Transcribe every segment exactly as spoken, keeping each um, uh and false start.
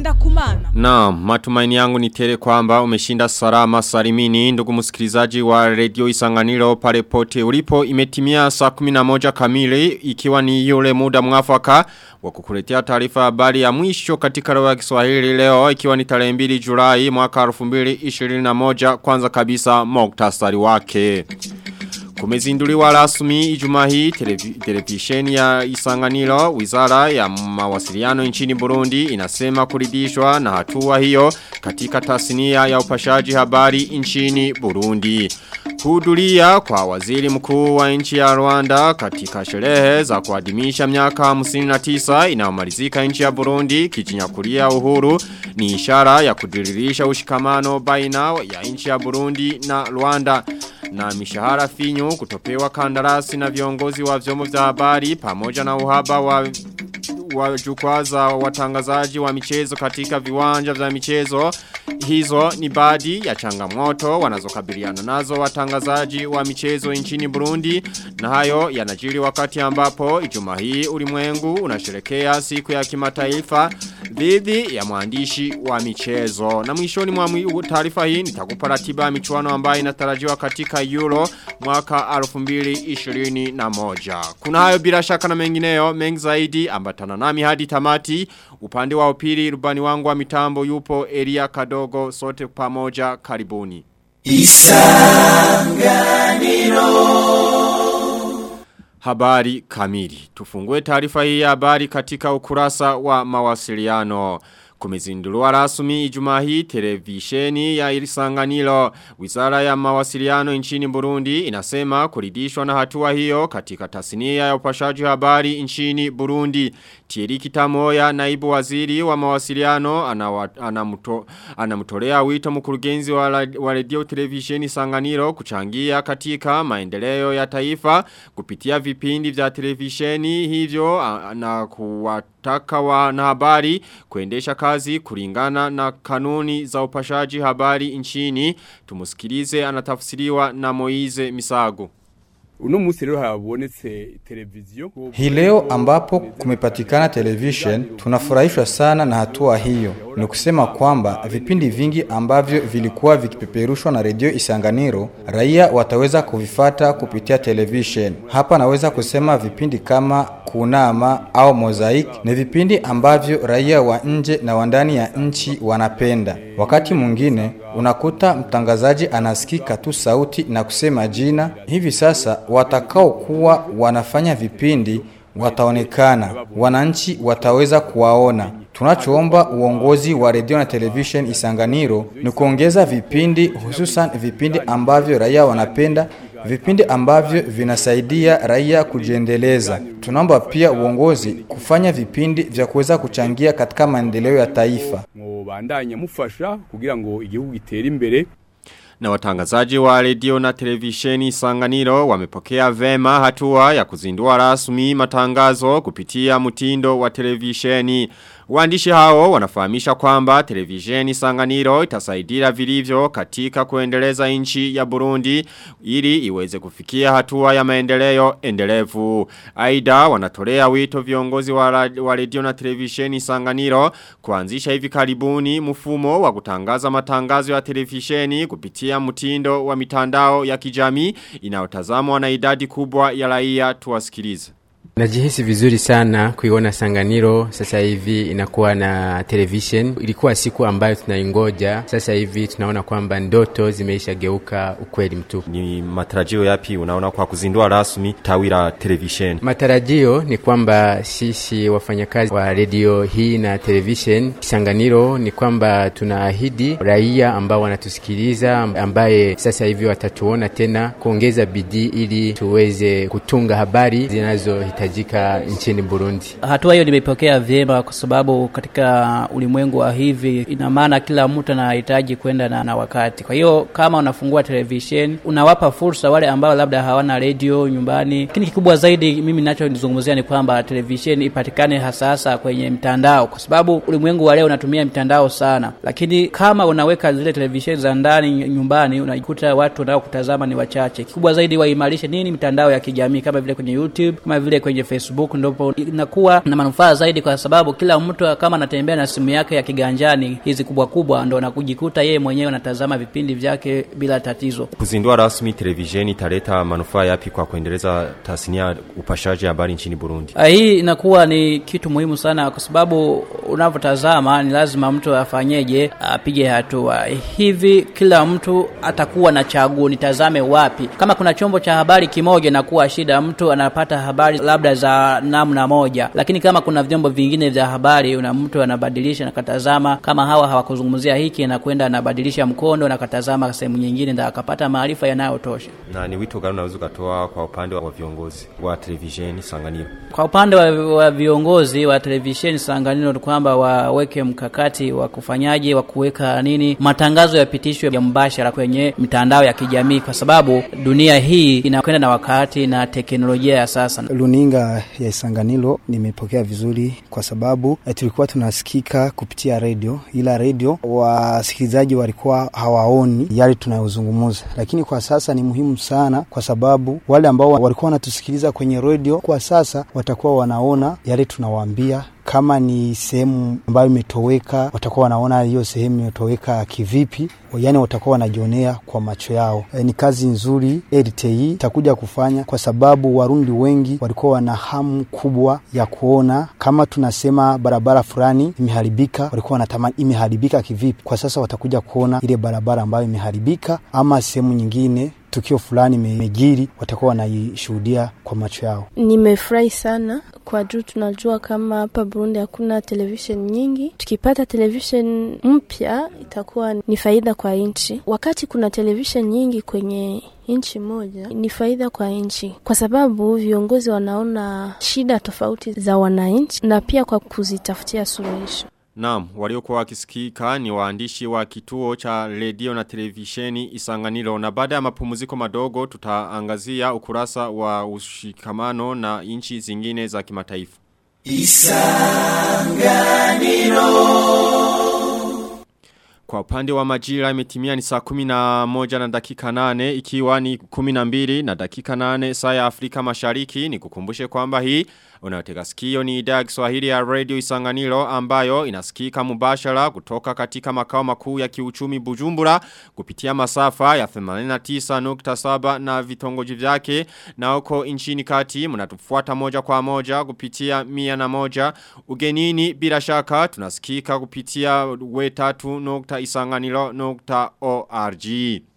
ngenda kumana. Naam, matumaini yangu ni tele kwamba umeshinda salama salimini ndugu msikilizaji wa Radio Isanganiro pale pote ulipo. Imetimia saa kumi na moja kamili ikiwa ni yule muda mwafaka wa kukuletea taarifa habari ya mwisho katika lugha ya Kiswahili leo ikiwa ni tarehe mbili Julai mwaka elfu mbili ishirini na moja. Kwanza kabisa muktasari wake. Kumezinduliwa rasmi Ijumaa hii televisheni ya Isanganiro. Wizara ya mawasiliano nchini Burundi inasema kuridhishwa na hatua hiyo katika tasnia ya upashaji habari nchini Burundi. Kuhudhuria kwa waziri mkuu wa nchi ya Rwanda katika sherehe za kuadhimisha miaka hamsini na tisa inayomalizika nchi ya Burundi kijinyakulia uhuru ni ishara ya kudiririsha ushikamano baina ya nchi ya Burundi na Rwanda. Na mishahara finyu kutopewa kandarasi na viongozi wa vyombo vya habari pamoja na uhaba wa wa jukwaa za watangazaji wa michezo katika viwanja vya michezo. Hizo ni baadhi ya changamoto wanazokabiliana nazo watangazaji wa michezo nchini Burundi, na hayo yanajiri wakati ambapo Ijumaa hii ulimwengu unasherehekea siku ya kimataifa dhidi ya mwandishi wa michezo. Na mwishoni mwa taarifa hii nitakupa ratiba ya michuano ambayo inatarajiwa katika Euro mwaka elfu mbili ishirini na moja. Kuna hayo bila shaka na mengineyo mengi zaidi, ambatana nami hadi tamati. Upande wa upili rubani wangu wa mitambo yupo Elia Kadogo, sote pamoja karibuni. Isanganiro. Habari kamili. Tufungue taarifa hii ya habari katika ukurasa wa mawasiliano. Kumezinduliwa rasmi Ijumaa hii televisheni ya Isanganiro. Wizara ya mawasiliano nchini Burundi inasema kuridhishwa na hatua hiyo katika tasnia ya upashaji habari nchini Burundi. Thierry Kitamoya, naibu waziri wa mawasiliano, anamuto, anamtolea wito mkurugenzi wa, wa radio televisheni Isanganiro kuchangia katika maendeleo ya taifa kupitia vipindi vya televisheni hivyo na kuwataka wanahabari kuendesha kazi kulingana na kanuni za upashaji habari nchini. Tumusikilize, anatafsiriwa na Moize Misago. Uno musi leo habonetse televiziyo. Hii leo ambapo kumepatikana television, tunafurahishwa sana na hatua hiyo. Ni kusema kwamba vipindi vingi ambavyo vilikuwa vikipeperushwa na Radio Isanganiro, raia wataweza kuvifata kupitia television. Hapa naweza kusema vipindi kama Kunama au Mosaic ni vipindi ambavyo raia wa nje na wa ndani ya nchi wanapenda. Wakati mwingine unakuta mtangazaji anasikika tu sauti na kusema jina. Hivi sasa watakao kuwa wanafanya vipindi wataonekana, wananchi wataweza kuwaona. Tunachoomba uongozi wa radio na television Isanganiro ni kuongeza vipindi, hususan vipindi ambavyo raia wanapenda, vipindi ambavyo vinasaidia raia kujiendeleza. Tunaomba pia uongozi kufanya vipindi vya kuweza kuchangia katika maendeleo ya taifa. Mubandanye mufasha kugira ngo igihugu gitere imbere. Na watangazaji wa radio na televisheni Isanganiro wamepokea vema hatua ya kuzindua rasmi matangazo kupitia mtindo wa televisheni. Waandishi hao wanafahamisha kwamba televisheni Isanganiro itasaidia vilivyo katika kuendeleza nchi ya Burundi ili iweze kufikia hatua ya maendeleo endelevu. Aidha wanatolea wito viongozi wa radio na televisheni Isanganiro kuanzisha hivi karibuni mfumo wa kutangaza matangazo ya televisheni kupitia mtindo wa mitandao ya kijamii inayotazamwa na idadi kubwa ya raia. Tuwasikilize. Najihisi vizuri sana kuiona Isanganiro sasa hivi inakuwa na television. Ilikuwa siku ambayo tunaingoja, sasa hivi tunaona kwamba ndoto zimeisha geuka ukweli mtupu. Ni matarajio yapi unaona kwa kuzindua rasmi tawi la television? Matarajio ni kwamba sisi wafanyakazi wa radio hii na television Isanganiro ni kwamba tunaahidi raia ambao wanatusikiliza ambaye sasa hivi watatuona tena kuongeza bidii ili tuweze kutunga habari zinazo tajika nchini Burundi. Hatua hiyo nimepokea vyema kwa sababu katika ulimwengu wa hivi ina maana kila mtu anahitaji kwenda na, na wakati. Kwa hiyo kama unafungua television unawapa fursa wale ambao labda hawana radio nyumbani. Lakini kikubwa zaidi mimi ninachozungumzia ni kwamba television ipatikane hasa hasa kwenye mtandao kwa sababu ulimwengu wa leo unatumia mtandao sana. Lakini kama unaweka zile television za ndani nyumbani unakuta watu wanao kutazama ni wachache. Kikubwa zaidi waimarishe nini mitandao ya kijamii kama vile kwenye YouTube, kama vile kwenye kwenye Facebook, ndipo inakuwa na manufaa zaidi, kwa sababu kila mtu kama anatembea na simu yake ya kiganjani hizi kubwa kubwa, ndo anakujikuta yeye mwenyewe anatazama vipindi vyake bila tatizo. Kuzindua rasmi televisheni italeta manufaa yapi kwa kuendeleza tasnia upashaji habari nchini Burundi? Hii inakuwa ni kitu muhimu sana, kwa sababu unapotazama ni lazima mtu afanyeje, apige hatua. Hivi kila mtu atakuwa na chaguo, nitazame wapi. Kama kuna chombo cha habari kimoja na kuwa shida, mtu anapata habari labda za namna moja, lakini kama kuna vyombo vingine vya habari, una mtu anabadilisha na katazama, kama hawa hawakuzungumzia hiki na kwenda anabadilisha mkondo na katazama sehemu nyingine ndio akapata maarifa yanayotosha. Na ni wito gani unaweza kutoa kwa upande wa viongozi wa televisheni Isanganiro? Kwa upande wa, wa viongozi wa televisheni Isanganiro ni kwamba waweke mkakati wa kufanyaje, wa kuweka nini, matangazo yapitishwe ya mbashara kwenye mitandao ya kijamii, kwa sababu dunia hii inakwenda na wakati na teknolojia ya sasa. Luninga ya Isanganiro nimepokea vizuri, kwa sababu tulikuwa tunasikika kupitia radio, ila radio wasikilizaji walikuwa hawaoni yale tunayozungumza, lakini kwa sasa ni muhimu sana, kwa sababu wale ambao walikuwa wanatusikiliza kwenye radio kwa sasa watakuwa wanaona yale tunawaambia. Kama ni sehemu ambayo imetoweka, watakuwa wanaona hiyo sehemu imetoweka kivipi, yani watakuwa wanajionea kwa macho yao. E, ni kazi nzuri R T I itakuja kufanya, kwa sababu Warundi wengi walikuwa wana hamu kubwa ya kuona kama tunasema barabara fulani imeharibika, walikuwa wanatamani imeharibika kivipi. Kwa sasa watakuja kuona ile barabara ambayo imeharibika, ama sehemu nyingine tukio fulani megiri, watakuwa wanaishuhudia kwa macho yao. Nimefurahi sana kwa juu tunajua kama hapa Burundi hakuna television nyingi. Tukipata television mpya itakuwa ni faida kwa nchi. Wakati kuna television nyingi kwenye nchi moja, ni faida kwa nchi, kwa sababu viongozi wanaona shida tofauti za wananchi na pia kwa kuzitafutia suluhisho. Naam, waliokuwa wakisikika ni waandishi wa kituo cha redio na televisheni Isanganiro. Na baada ya mapumziko madogo tutaangazia ukurasa wa ushikamano na nchi zingine za kimataifa. Isanganiro. Kwa upande wa majira imetimia ni saa kumi na moja na dakika nane, ikiwa ni kumi na mbili na dakika nane saa ya Afrika Mashariki. Ni kukumbushe kwamba hii unayotega sikio ni idhaa ya Kiswahili ya Radio Isanganiro, ambayo inasikika mubashara kutoka katika makao makuu ya kiuchumi Bujumbura kupitia masafa ya themanini na tisa nukta saba na vitongoji vyake, na huko nchini kati mnatufuata moja kwa moja kupitia mia na moja. Ugenini bila shaka tunasikika kupitia we tatu nukta isanganiro nukta org.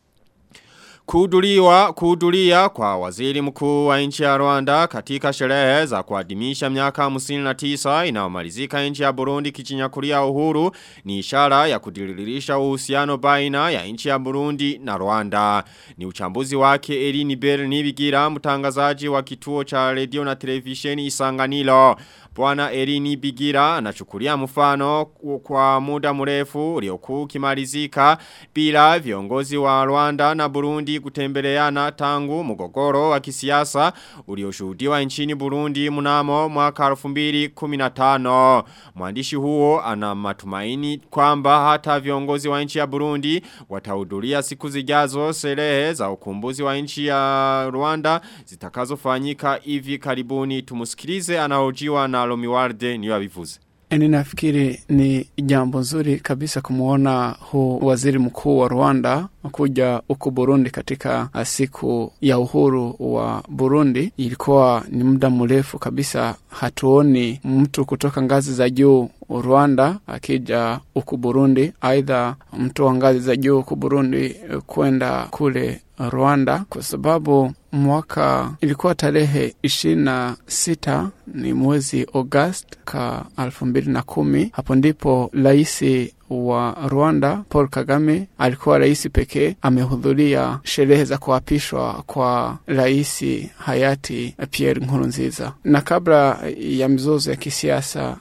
Kuhuduliwa kuhudulia kwa waziri mkuu wa nchi ya Rwanda katika sherehe za kuadhimisha miaka hamsini na tisa inayomalizika nchi ya Burundi kijinyakulia uhuru ni ishara ya kudiririsha uhusiano baina ya nchi ya Burundi na Rwanda. Ni uchambuzi wake Elini Bernibigira, mtangazaji wa kituo cha redio na televisheni Isanganiro. Bwana Elini Bigira anachukulia mfano kwa muda mrefu uliokuwa ukimalizika bila viongozi wa Rwanda na Burundi kutembeleana tangu mgogoro wa kisiasa ulioshuhudiwa nchini Burundi mnamo mwaka elfu mbili kumi na tano. Mwandishi huo ana matumaini kwamba hata viongozi wa nchi ya Burundi watahudhuria siku zijazo sherehe za ukumbuzi wa nchi ya Rwanda zitakazofanyika hivi karibuni. Tumusikilize anahojiwa na Lomiwarde niyo abivuze. Ninafikiri ni jambo nzuri kabisa kumuona huu waziri mkuu wa Rwanda kuja huko Burundi katika siku ya uhuru wa Burundi. Ilikuwa ni muda mrefu kabisa hatuoni mtu kutoka ngazi za juu Rwanda akija huko Burundi, aidha mtu wa ngazi za juu huko Burundi kwenda kule Rwanda, kwa sababu mwaka ilikuwa tarehe ishirini na sita ni mwezi August ka elfu mbili na kumi. Hapo ndipo raisi wa Rwanda Paul Kagame alikuwa raisi pekee amehudhuria sherehe za kuapishwa kwa raisi hayati Pierre Nkurunziza. Na kabla ya mzozo ya kisiasa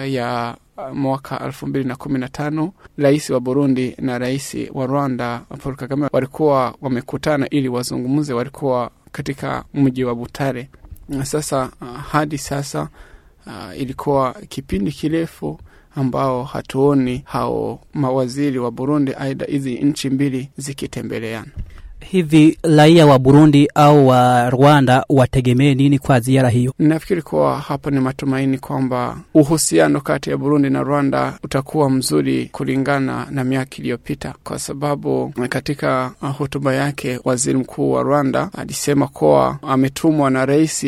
ya mwaka elfu mbili na kumi na tano, raisi wa Burundi na raisi wa Rwanda Paul Kagame walikuwa wamekutana ili wazungumze, walikuwa katika mji wa Butare. Sasa hadi sasa uh, ilikuwa kipindi kirefu ambao hatuoni hao mawaziri wa Burundi aidha hizi nchi mbili zikitembeleana. Hivi raia wa Burundi au wa Rwanda wategemee nini kwa ziara hiyo? Nafikiri kwa hapa ni matumaini kwamba uhusiano kati ya Burundi na Rwanda utakuwa mzuri kulingana na miaka iliyopita, kwa sababu katika hotuba yake waziri mkuu wa Rwanda alisema kuwa ametumwa na rais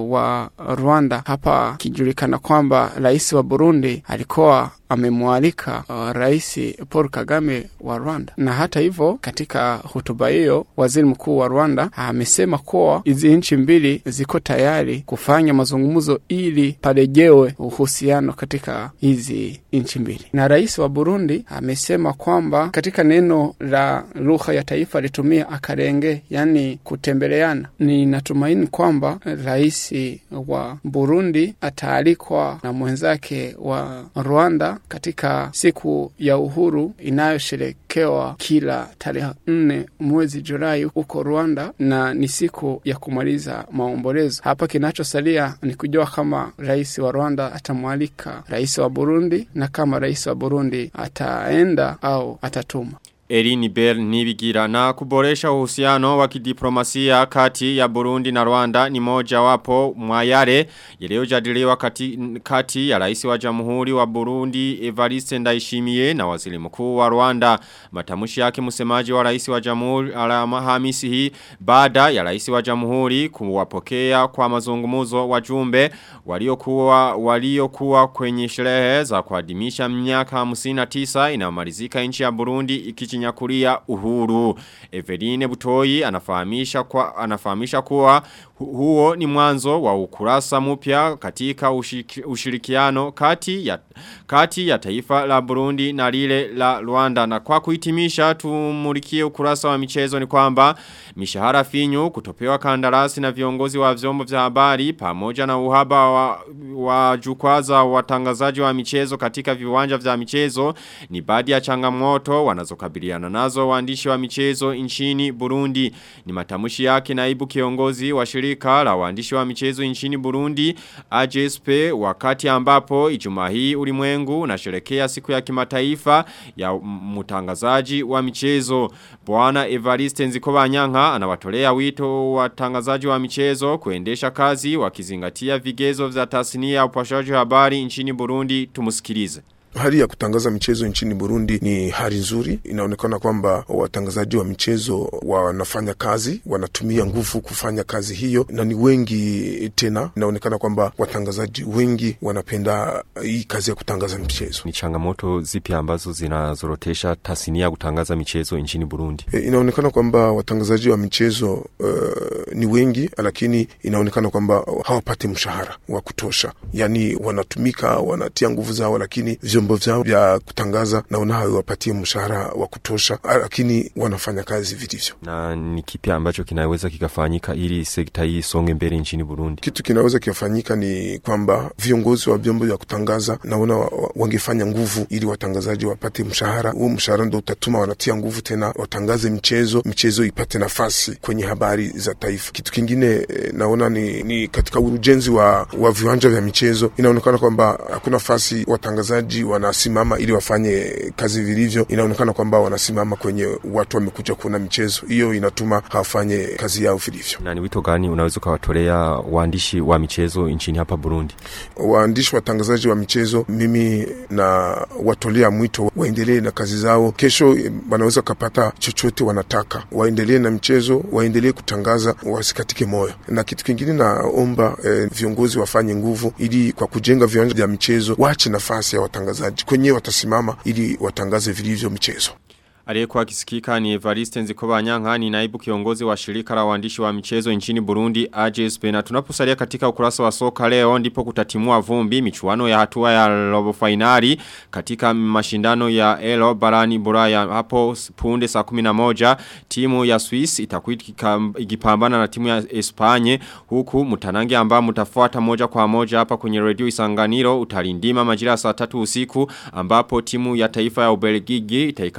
wa Rwanda hapa, kijulikana kwamba rais wa Burundi alikuwa amemwalika uh, rais Paul Kagame wa Rwanda. Na hata hivyo katika hotuba hiyo waziri mkuu wa Rwanda amesema kuwa hizi nchi mbili ziko tayari kufanya mazungumzo ili parejewe uhusiano katika hizi nchi mbili. Na rais wa Burundi amesema kwamba katika neno la lugha ya taifa alitumia akarenge, yani kutembeleana. Ni natumaini kwamba rais wa Burundi ataalikwa na mwenzake wa Rwanda katika siku ya uhuru inayosherekewa kila tarehe nne mwezi Julai huko Rwanda, na ni siku ya kumaliza maombolezo. Hapa kinachosalia ni kujua kama rais wa Rwanda atamwalika rais wa Burundi na kama rais wa Burundi ataenda au atatuma. Erini Bell Nibigira. Na kuboresha uhusiano wa kidiplomasia kati ya Burundi na Rwanda ni moja wapo mwayare yaliyojadiliwa kati, kati ya rais wa Jamhuri wa Burundi Evariste Ndayishimiye na waziri mkuu wa Rwanda. Matamshi yake msemaji wa rais wa Jamhuri Alhamisi hii baada ya rais wa Jamhuri kuwapokea kwa mazungumzo wajumbe waliokuwa waliokuwa kwenye sherehe za kuadhimisha miaka hamsini na tisa inamalizika nchi ya Burundi ikichi nyakulia uhuru. Eveline Butoi anafahamisha kwa anafahamisha kuwa hu, huo ni mwanzo wa ukurasa mpya katika ushiriki, ushirikiano kati ya kati ya taifa la Burundi na lile la Rwanda. Na kwa kuhitimisha tumulikie ukurasa wa michezo ni kwamba mishahara finyu, kutopewa kandarasi na viongozi wa vyombo vya habari pamoja na uhaba wa, wa jukwaa za watangazaji wa michezo katika viwanja vya michezo ni baadhi ya changamoto wanazokabiliana nazo waandishi wa michezo nchini Burundi. Ni matamshi yake naibu kiongozi wa shirika la waandishi wa michezo nchini Burundi A J S P wakati ambapo Ijumaa hii ulimwengu unasherehekea siku ya kimataifa ya mtangazaji wa michezo. Bwana Evariste Nzikobanyanga anawatolea wito watangazaji wa michezo kuendesha kazi wakizingatia vigezo vya tasnia ya upashaji habari nchini Burundi. Tumusikilize. Hali ya kutangaza michezo nchini Burundi ni hali nzuri. Inaonekana kwamba watangazaji wa michezo wanafanya kazi, wanatumia nguvu kufanya kazi hiyo, na ni wengi tena. Inaonekana kwamba watangazaji wengi wanapenda hii kazi ya kutangaza michezo. Ni changamoto zipi ambazo zinazorotesha tasnia ya kutangaza michezo nchini Burundi? E, inaonekana kwamba watangazaji wa michezo uh, ni wengi, lakini inaonekana kwamba hawapati mshahara wa kutosha. Yani wanatumika, wanatia nguvu zao, lakini vyombo vyao vya kutangaza naona hawapatii mshahara wa kutosha, lakini wanafanya kazi vilivyo. Na ni kipi ambacho kinaweza kikafanyika ili sekta hii songe mbele nchini Burundi? Kitu kinaweza kifanyika ni kwamba viongozi wa vyombo vya kutangaza naona wangefanya nguvu ili watangazaji wapate mshahara. Huo mshahara ndio utatuma wanatia nguvu tena watangaze michezo, michezo ipate nafasi kwenye habari za taifa. Kitu kingine naona ni, ni katika ujenzi wa, wa viwanja vya michezo. Inaonekana kwamba hakuna nafasi watangazaji wanasimama ili wafanye kazi vilivyo. Inaonekana kwamba wanasimama kwenye watu wamekuja kuona michezo. Hiyo inatuma hawafanye kazi yao vilivyo. Na ni wito gani unaweza kuwatolea waandishi wa michezo nchini hapa Burundi? Waandishi watangazaji wa michezo, mimi na watolea mwito waendelee na kazi zao. Kesho wanaweza kupata chochote wanataka. Waendelee na michezo, waendelee kutangaza, wasikatike moyo. Na kitu kingine naomba eh, viongozi wafanye nguvu ili kwa kujenga viwanja vya michezo waache nafasi ya watangazaji kwenye watasimama ili watangaze vilivyo michezo. Aliyekuwa akisikika ni Evariste Nzikobanyanga, ni naibu kiongozi wa shirika la waandishi wa michezo nchini Burundi A J S P. Na tunaposalia katika ukurasa wa soka leo ndipo kutatimua vumbi michuano ya hatua ya robo finali katika mashindano ya Elo barani Bulaya. Hapo punde saa kumi na moja timu ya Swiss itakuwa ikipambana na timu ya Espanye, huku mtanange ambao mtafuata moja kwa moja hapa kwenye Radio Isanganiro utalindima majira saa tatu usiku, ambapo timu ya taifa ya Ubelgiji itaikaribisha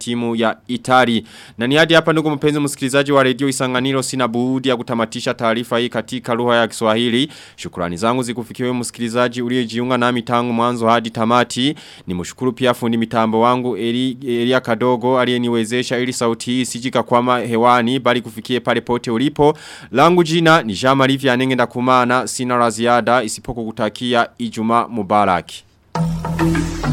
timu ya Itali. Na ni hadi hapa ndugu mpenzi msikilizaji wa Radio Isanganiro, sina budi ya kutamatisha taarifa hii katika lugha ya Kiswahili. Shukrani zangu zikufikiwe msikilizaji uliyejiunga nami tangu mwanzo hadi tamati. Nimshukuru pia fundi mitambo wangu Eli, Elia Kadogo aliyeniwezesha ili sauti hii sijika kwama hewani bali kufikie pale pote ulipo. Langu jina ni Jama Livia Nengenda Kumana, sina la ziada isipoku kutakia Ijumaa Mubaraki.